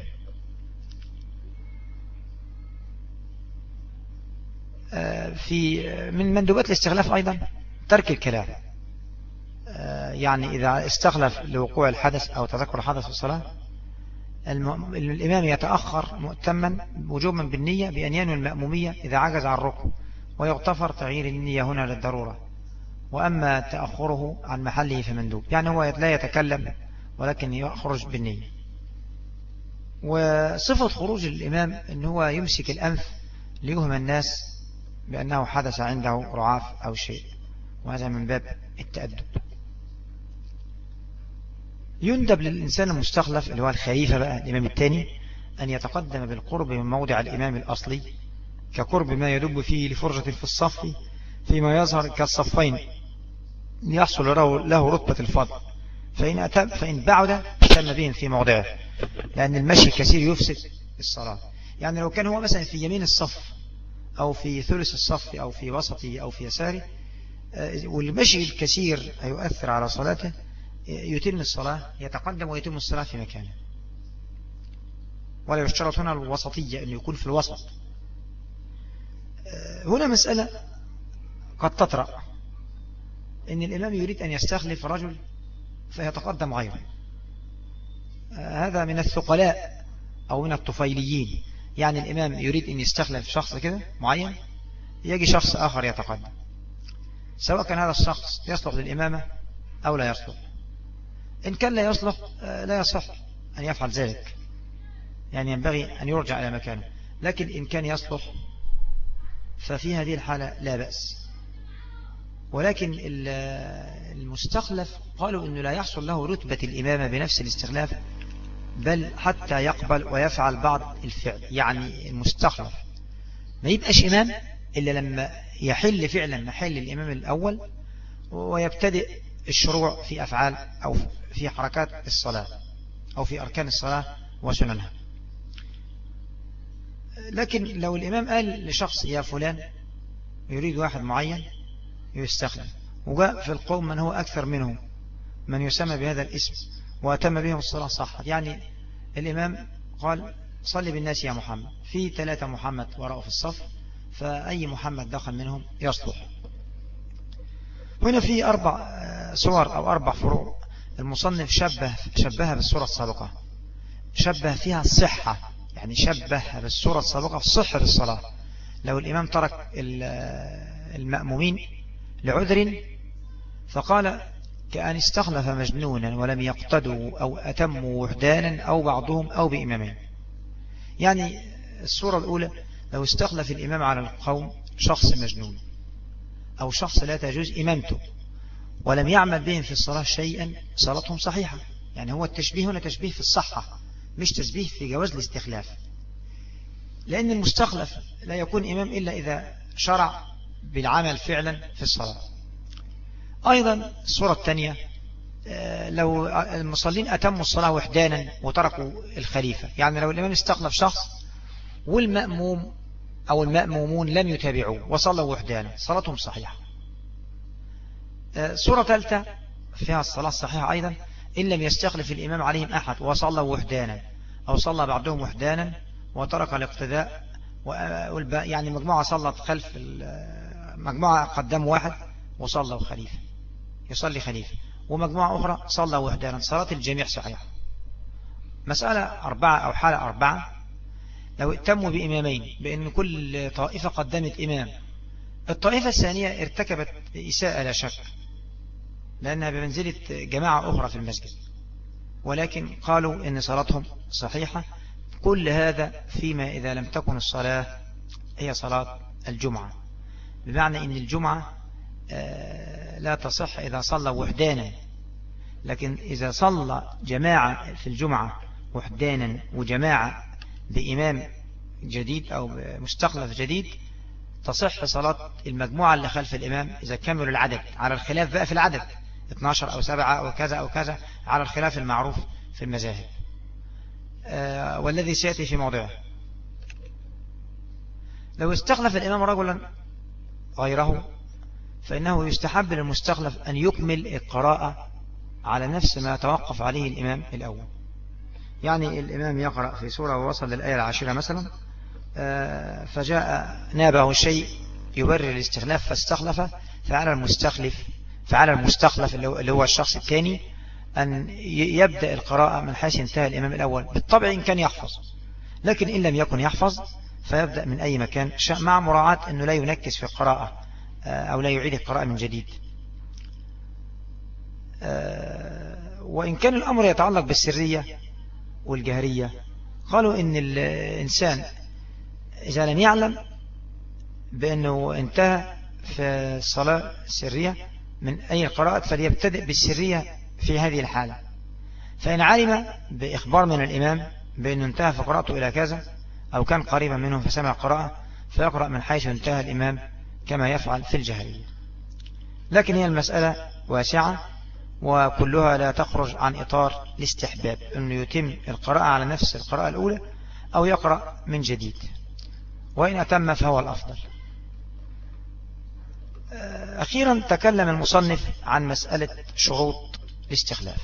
في من مندوبات الاستخلاف أيضا ترك الكلام، يعني إذا استخلف لوقوع الحدث أو تذكر الحدث في الصلاة الإمام يتأخر مؤتما وجوبا بالنية بأن ينوي المأمومية إذا عجز عن الركوع، ويغتفر تغيير النية هنا للضرورة. وأما تأخره عن محله فمندوب، يعني هو لا يتكلم ولكن يخرج بالنية. وصفة خروج الإمام أن هو يمسك الأنف ليوهم الناس بأنه حدث عنده رعاف أو شيء، وهذا من باب التأدب. يندب للإنسان المستخلف اللي هو الخليفة بقى الإمام الثاني أن يتقدم بالقرب من موضع الإمام الأصلي كقرب ما يدب فيه لفرجة في الصف فيما يظهر كالصفين ليحصل له رتبة الفضل، فإن بعد تم بهم في موضعه، لأن المشي الكثير يفسد الصلاة. يعني لو كان هو مثلا في يمين الصف أو في ثلث الصف أو في وسطه أو في يساره والمشي الكثير يؤثر على صلاته، يتم الصلاة، يتقدم ويتم الصلاة في مكانه. ولا يشترط هنا الوسطية أن يكون في الوسط. هنا مسألة قد تطرأ إن الإمام يريد أن يستخلف رجل فيتقدم غيره، هذا من الثقلاء أو من الطفيليين. يعني الإمام يريد أن يستخلف شخص كده معين، يجي شخص آخر يتقدم، سواء كان هذا الشخص يصلح للإمامة أو لا يصلح. إن كان لا يصلح لا يصح أن يفعل ذلك، يعني ينبغي أن يرجع إلى مكانه. لكن إن كان يصلح ففي هذه الحالة لا بأس. ولكن المستخلف قالوا أنه لا يحصل له رتبة الإمامة بنفس الاستخلاف، بل حتى يقبل ويفعل بعض الفعل. يعني المستخلف ما يبقاش إمام إلا لما يحل فعلا محل الإمام الأول ويبتدئ الشروع في أفعال أو في حركات الصلاة أو في أركان الصلاة وسننها. لكن لو الإمام قال لشخص يا فلان يريد واحد معين يستخلف، وجاء في القوم من هو أكثر منهم من يسمى بهذا الاسم وأتم بهم الصلاة صحت، يعني الإمام قال صلي بالناس يا محمد، في 3 محمد وراءه في الصف، فأي محمد دخل منهم يصلح. هنا في 4 صور أو 4 فروع المصنف شبهها بالصورة السابقة، شبه فيها الصحة، يعني شبه بالصورة السابقة في صحة الصلاة. لو الإمام ترك المأمومين لعذر فقال كأن استخلف مجنونا ولم يقتدوا أو أتموا وحدانا أو بعضهم أو بإمامين. يعني الصورة الأولى لو استخلف الإمام على القوم شخص مجنون أو شخص لا تجوز إمامته ولم يعمل بهم في الصلاة شيئا صلاتهم صحيحة. يعني هو التشبيه هنا تشبيه في الصحة مش تشبيه في جواز الاستخلاف، لأن المستخلف لا يكون إمام إلا إذا شرع بالعمل فعلا في الصلاة. أيضا الصورة الثانية لو المصلين أتموا الصلاة وحدانا وتركوا الخليفة، يعني لو الإمام استخلف شخص والمأموم أو المأمومون لم يتابعوه وصلوا وحدانا صلاتهم صحيحة. صورة ثالثة فيها الصلاة الصحيحة أيضا إن لم يستخلف الإمام عليهم أحد وصلوا وحدانا أو صلى بعضهم وحدانا وترك الاقتداء يعني مجموعة صلت خلف مجموعة قدام واحد وصلوا خليفة، يصلي خليفة، ومجموعة أخرى صلى وحدانا، صلاة الجميع صحيحة. مسألة 4 أو حالة 4، لو ائتموا بإمامين بأن كل طائفة قدمت إمام، الطائفة الثانية ارتكبت إساءة لا شك لأنها بمنزلة جماعة أخرى في المسجد، ولكن قالوا إن صلاتهم صحيحة. كل هذا فيما إذا لم تكن الصلاة هي صلاة الجمعة، بمعنى إن الجمعة لا تصح إذا صلى وحدانا، لكن إذا صلى جماعة في الجمعة وحدانا وجماعة بإمام جديد أو مستخلف جديد تصح صلاة المجموعة اللي خلف الإمام إذا كملوا العدد، على الخلاف بقى في العدد 12 أو 7 أو كذا أو كذا، على الخلاف المعروف في المذاهب والذي سيأتي في موضعه. لو استخلف الإمام رجلا غيره فإنه يستحب للمستخلف أن يكمل القراءة على نفس ما توقف عليه الإمام الأول. يعني الإمام يقرأ في سورة ووصل للآية 10 مثلا، فجاء نابه شيء يبرر الاستخلاف فاستخلف، فعلى المستخلف اللي هو الشخص الثاني أن يبدأ القراءة من حيث انتهى الإمام الأول، بالطبع إن كان يحفظ، لكن إن لم يكن يحفظ فيبدأ من أي مكان، مع مراعاة أنه لا ينكس في القراءة أو لا يعيد القراءة من جديد. وإن كان الأمر يتعلق بالسرية والجهرية، قالوا إن الإنسان إذا لم يعلم بأنه انتهى في الصلاة السرية من أي قراءة فليبتدئ بالسرية في هذه الحالة، فإن علم بإخبار من الإمام بأنه انتهى في قراءته إلى كذا أو كان قريبا منه فسمع قراءة فيقرأ من حيث انتهى الإمام كما يفعل في الجهرية. لكن هي المسألة واسعة وكلها لا تخرج عن إطار الاستحباب، أنه يتم القراءة على نفس القراءة الأولى أو يقرأ من جديد، وإن أتم فهو الأفضل. أخيرا تكلم المصنف عن مسألة شروط الاستخلاف.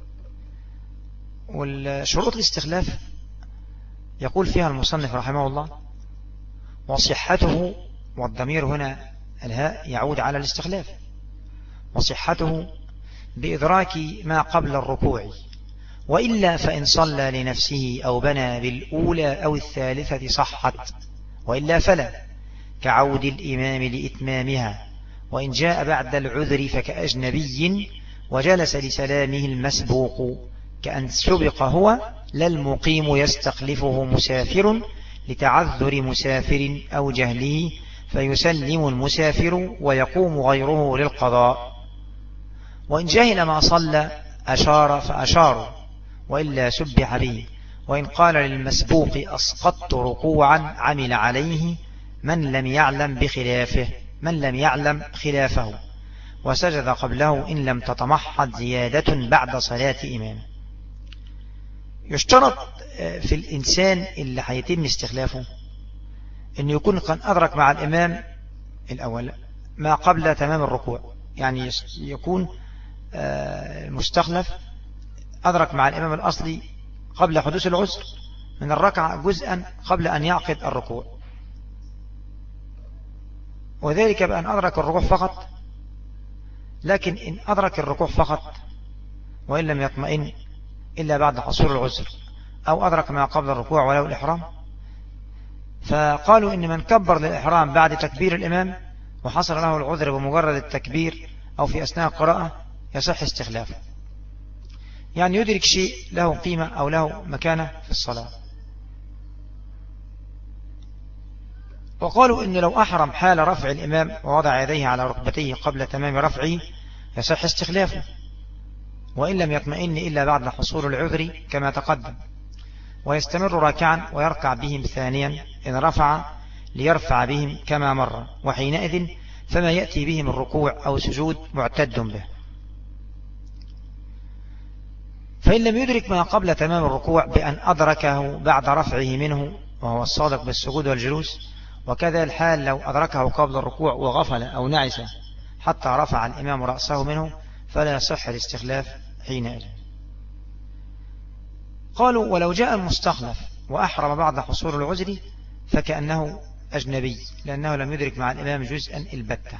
والشروط الاستخلاف يقول فيها المصنف رحمه الله: وصحته، والضمير هنا الهاء يعود على الاستخلاف، وصحته بإدراك ما قبل الركوع، وإلا فإن صلى لنفسه أو بنى بالأولى أو الثالثة صحت، وإلا فلا، كعود الإمام لإتمامها، وإن جاء بعد العذر فكأجنبي وجلس لسلامه المسبوق، كأن سبق هو لا المقيم يستخلفه مسافر لتعذر مسافر أو جهله، فيسلم المسافر ويقوم غيره للقضاء، وإن جهل ما صلى أشار فأشاروا، وإلا سبح به، وإن قال للمسبوق أسقطت ركوعا عمل عليه من لم يعلم خلافه، وسجد قبله إن لم تتمحض زيادة بعد صلاة إمامه. يشترط في الإنسان اللي هيتم استخلافه أن يكون قد أدرك مع الإمام الأول ما قبل تمام الركوع، يعني يكون المستخلف أدرك مع الإمام الأصلي قبل حدوث العذر من الركعة جزءا قبل أن يعقد الركوع، وذلك بأن أدرك الركوع فقط. لكن إن أدرك الركوع فقط وإن لم يطمئن إلا بعد حصول العذر، أو أدرك ما قبل الركوع ولو الإحرام، فقالوا إن من كبر للإحرام بعد تكبير الإمام وحصل له العذر بمجرد التكبير أو في أثناء القراءة يصح استخلافه، يعني يدرك شيء له قيمة أو له مكانة في الصلاة. وقالوا إن لو أحرم حال رفع الإمام ووضع يديه على ركبتيه قبل تمام رفعه يصح استخلافه، وإن لم يطمئن إلا بعد حصول العذر كما تقدم، ويستمر راكعا ويركع بهم ثانيا إن رفع ليرفع بهم كما مر، وحينئذ فما يأتي بهم الركوع أو سجود معتد به. فإن لم يدرك ما قبل تمام الركوع بأن أدركه بعد رفعه منه وهو الصادق بالسجود والجلوس، وكذا الحال لو أدركه قبل الركوع وغفل أو نعس حتى رفع الإمام رأسه منه فلا يصح الاستخلاف حينئذ. قالوا ولو جاء المستخلف وأحرم بعد حصول العذر فكأنه أجنبي، لأنه لم يدرك مع الإمام جزءا البتة،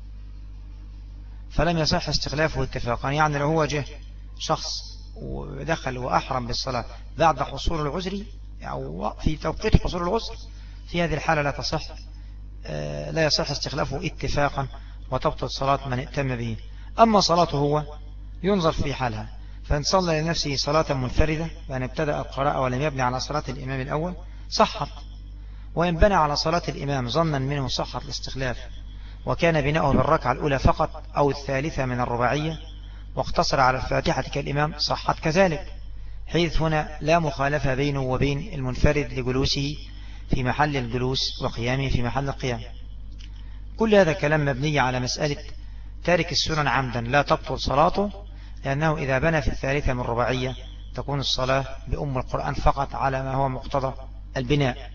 فلم يصح استخلافه اتفاقا. يعني لو هو جه شخص ودخل وأحرم بالصلاة بعد حصول العذر أو في توقيت حصول العذر، في هذه الحالة لا يصح استخلافه اتفاقا، وتبطل صلاة من ائتم به. أما صلاته هو ينظر في حالها، فإن صلى لنفسه صلاة منفردة بأن ابتدأ القراءة ولم يبني على صلاة الإمام الأول صحت، وإن بنى على صلاة الإمام ظنا منه صحت الاستخلاف، وكان بناؤه بالركعة الأولى فقط أو الثالثة من الرباعية واقتصر على الفاتحة كالإمام صحت كذلك، حيث هنا لا مخالفة بينه وبين المنفرد لجلوسه في محل الجلوس وقيامه في محل القيام. كل هذا كلام مبني على مسألة تارك السنن عمدا لا تبطل صلاته، لأنه إذا بنى في الثالثة من الرباعية تكون الصلاة بأم القرآن فقط على ما هو مقتضى البناء.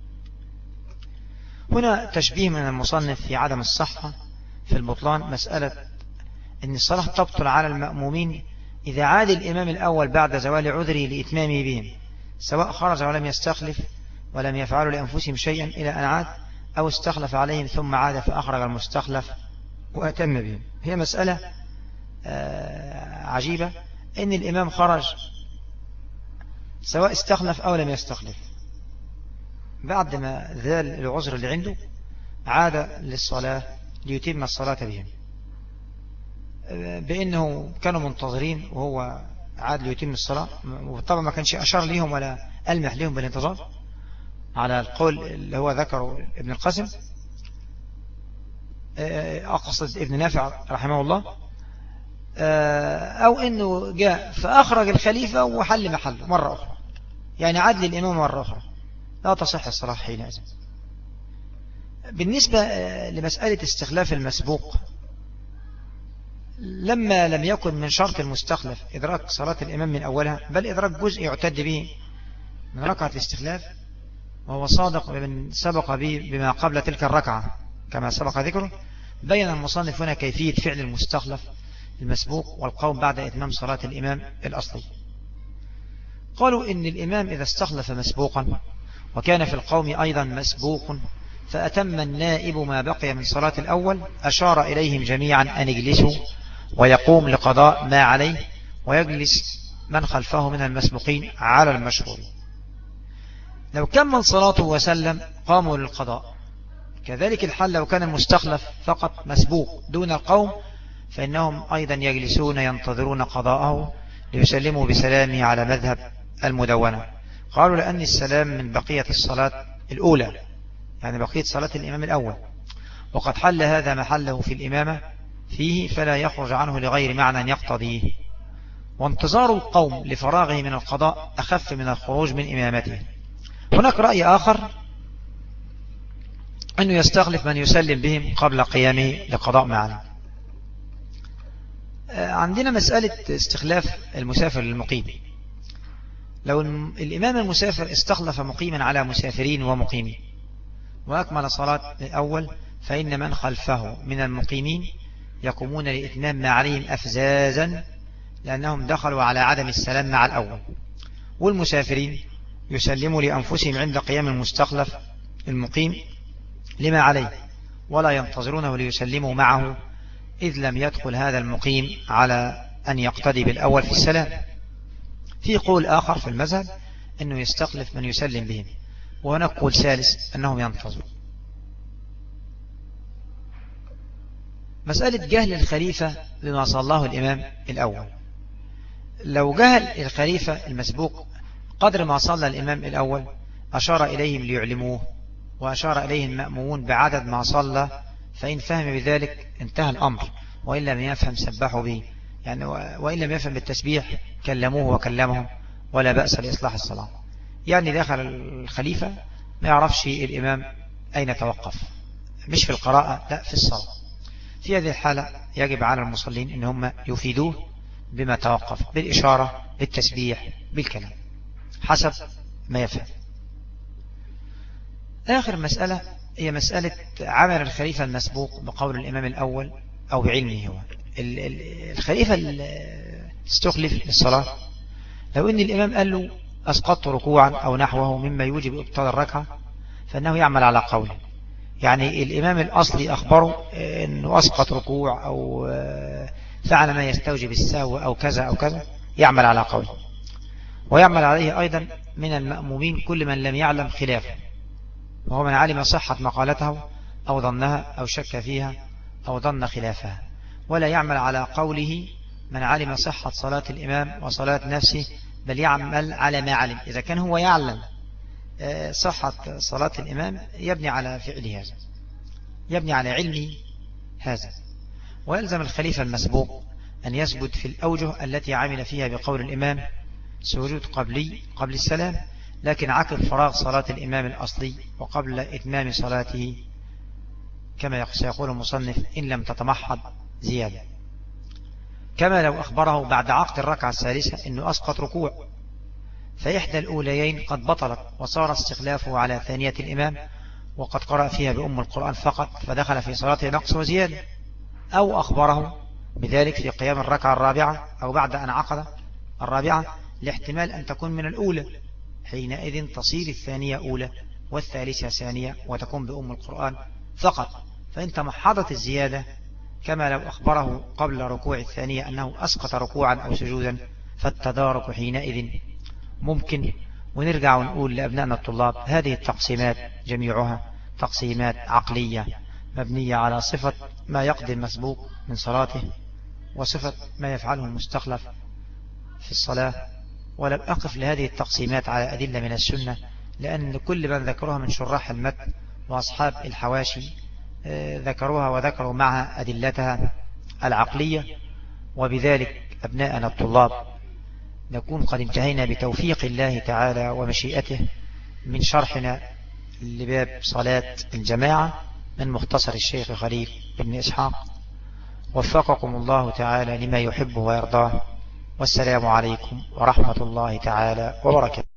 هنا تشبيه من المصنف في عدم الصحة في البطلان، مسألة أن الصلاة تبطل على المأمومين إذا عاد الإمام الأول بعد زوال عذره لإتمامه بهم، سواء خرج ولم يستخلف ولم يفعلوا لأنفسهم شيئا إلى أن عاد، أو استخلف عليهم ثم عاد فأخرج المستخلف وأتم بهم. هي مسألة عجيبة، أن الإمام خرج سواء استخلف أو لم يستخلف، بعد ما ذال العذر اللي عنده عاد للصلاة ليتم الصلاة بهم، بأنه كانوا منتظرين وهو عاد ليتم الصلاة، وطبعا ما كانش أشار لهم ولا ألمح لهم بالانتظار على القول اللي هو ذكره ابن القاسم، أقصد ابن نافع رحمه الله، أو أنه جاء فأخرج الخليفة وحل محله مرة أخرى، يعني عاد للإمام مرة أخرى، لا تصح الصلاة حينئذ. بالنسبة لمسألة استخلاف المسبوق، لما لم يكن من شرط المستخلف إدراك صلاة الإمام من أولها، بل إدراك جزء يعتد به من ركعة الاستخلاف، وهو صادق بمن سبق به بما قبل تلك الركعة كما سبق ذكره، بين المصنف هنا كيفية فعل المستخلف المسبوق والقوم بعد إتمام صلاة الإمام الأصلي. قالوا إن الإمام إذا استخلف مسبوقا وكان في القوم أيضا مسبوق فأتم النائب ما بقي من صلاة الأول، أشار إليهم جميعا أن يجلسوا ويقوم لقضاء ما عليه، ويجلس من خلفه من المسبوقين على المشهور. لو كمل صلاته وسلم قاموا للقضاء. كذلك الحال لو كان المستخلف فقط مسبوق دون القوم، فإنهم أيضا يجلسون ينتظرون قضاءه ليسلموا بسلامه على مذهب المدونة. قالوا لأن السلام من بقية الصلاة الأولى، يعني بقية صلاة الإمام الأول، وقد حل هذا محله في الإمامة فيه، فلا يخرج عنه لغير معنى يقتضيه، وانتظار القوم لفراغه من القضاء أخف من الخروج من إمامته. هناك رأي آخر أنه يستخلف من يسلم بهم قبل قيامه لقضاء ما عليه. عندنا مسألة استخلاف المسافر للمقيم. لو الإمام المسافر استخلف مقيما على مسافرين ومقيمين وأكمل صلاة الأول، فإن من خلفه من المقيمين يقومون لإتمام ما عليهم أفزازا، لأنهم دخلوا على عدم السلام مع الأول، والمسافرين يسلموا لأنفسهم عند قيام المستخلف المقيم لما عليه، ولا ينتظرونه ليسلموا معه، إذ لم يدخل هذا المقيم على أن يقتدي بالأول في السلام. في قول آخر في المذهب أنه يستخلف من يسلم بهم، وهناك قول ثالث أنهم ينتظروا. مسألة جهل الخليفة بما صلاه الإمام الأول. لو جهل الخليفة المسبوق قدر ما صلى الإمام الأول أشار إليهم ليعلموه، وأشار إليه المأمومون بعدد ما صلى، فإن فهم بذلك انتهى الأمر، وإن لم يفهم سبحوا به، يعني وإن لم يفهم بالتسبيح كلموه وكلمهم، ولا بأس لإصلاح الصلاة. يعني دخل الخليفة ما يعرفش الإمام أين توقف، مش في القراءة لا في الصلاة. في هذه الحالة يجب على المصلين إن هم يفيدوه بما توقف، بالإشارة، بالتسبيح، بالكلام، حسب ما يفهم. آخر مسألة هي مسألة عمل الخليفة المسبوق بقول الإمام الأول أو بعلمه. هو الخليفة استخلف للصلاة، لو إن الإمام قال له أسقطت ركوعا أو نحوه مما يوجب إبطال الركعة، فإنه يعمل على قوله. يعني الإمام الأصلي أخبره أنه أسقط ركوع أو فعل ما يستوجب السهو أو كذا أو كذا، يعمل على قوله. ويعمل عليه أيضا من المأمومين كل من لم يعلم خلافه، وهو من علم صحة مقالته أو ظنها أو شك فيها أو ظن خلافها. ولا يعمل على قوله من علم صحة صلاة الإمام وصلاة نفسه، بل يعمل على ما علم. إذا كان هو يعلم صحة صلاة الإمام يبني على فعله هذا، يبني على علمه هذا. ويلزم الخليفة المسبوق أن يثبت في الأوجه التي عمل فيها بقول الإمام سجود قبل السلام، لكن عقب فراغ صلاة الإمام الأصلي وقبل إتمام صلاته، كما سيقول المصنف إن لم تتمحض زيادة. كما لو أخبره بعد عقد الركعة الثالثة أنه أسقط ركوع، فإحدى الأوليين قد بطلت وصار استخلافه على ثانية الإمام وقد قرأ فيها بأم القرآن فقط، فدخل في صلاته نقص وزيادة. أو أخبره بذلك في قيام الركعة الرابعة أو بعد أن عقد الرابعة، لاحتمال أن تكون من الأولى، حينئذ تصير الثانية أولى والثالثة ثانية وتكون بأم القرآن فقط. فإن تمحضت الزيادة كما لو أخبره قبل ركوع الثانية أنه أسقط ركوعا أو سجودا، فالتدارك حينئذ ممكن. ونرجع ونقول لأبنائنا الطلاب هذه التقسيمات جميعها تقسيمات عقلية مبنية على صفة ما يقضي المسبوق من صلاته وصفة ما يفعله المستخلف في الصلاة. ولم أقف لهذه التقسيمات على أدلة من السنة، لأن كل من ذكروها من شراح المتن وأصحاب الحواشي ذكروها وذكروا معها أدلتها العقلية. وبذلك أبناءنا الطلاب نكون قد انتهينا بتوفيق الله تعالى ومشيئته من شرحنا لباب صلاة الجماعة من مختصر الشيخ خليل بن إسحاق. وفقكم الله تعالى لما يحب ويرضاه، والسلام عليكم ورحمة الله تعالى وبركاته.